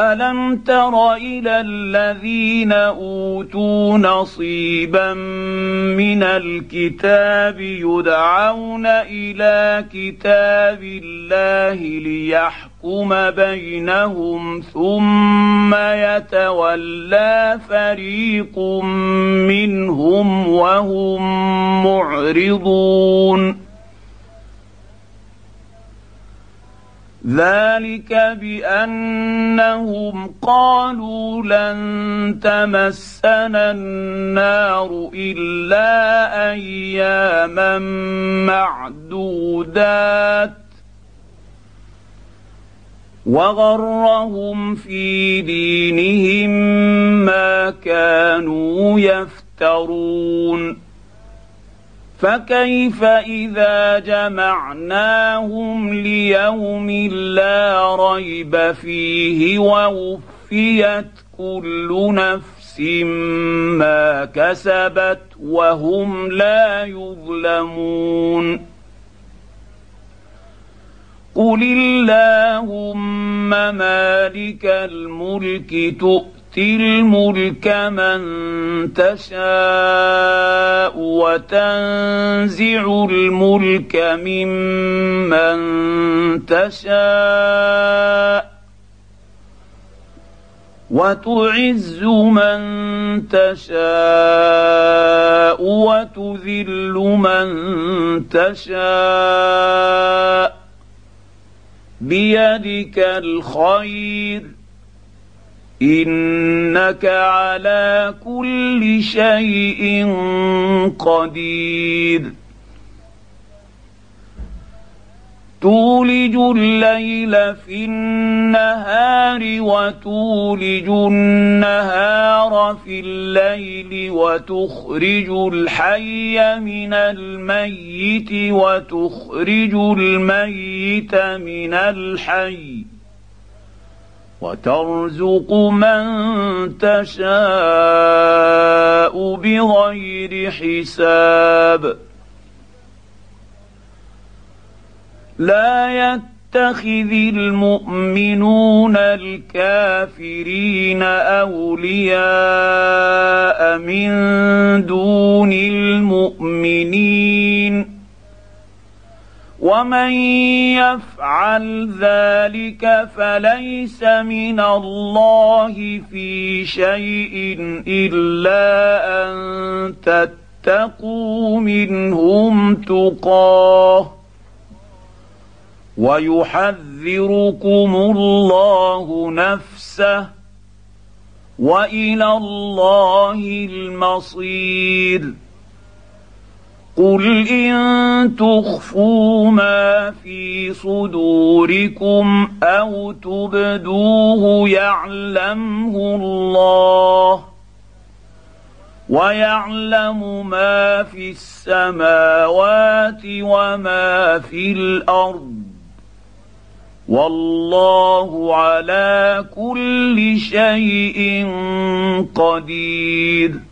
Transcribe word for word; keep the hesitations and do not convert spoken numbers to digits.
ألم تر إلى الذين أوتوا نصيبا من الكتاب يدعون إلى كتاب الله ليحكم بينهم ثم يتولى فريق منهم وهم معرضون ذلك بأنهم قالوا لن تمسنا النار إلا أياما معدودات وغرهم في دينهم ما كانوا يفترون فكيف إذا جمعناهم ليوم لا ريب فيه ووفيت كل نفس ما كسبت وهم لا يظلمون قل اللهم مالك الملك تؤتي الملك من تشاء وتنزع الملك ممن تشاء وتعز من تشاء وتذل من تشاء بيدك الخير إنك على كل شيء قدير تولج الليل في النهار وتولج النهار في الليل وتخرج الحي من الميت وتخرج الميت من الحي وترزق من تشاء بغير حساب لا يتخذ المؤمنون الكافرين أولياء من دون المؤمنين ومن يفعل ذلك فليس من الله في شيء إلا أن تتقوا منهم تقاه ويحذركم الله نفسه وإلى الله المصير قل إن تخفوا ما في صدوركم أو تبدوه يعلمه الله ويعلم ما في السماوات وما في الأرض والله على كل شيء قدير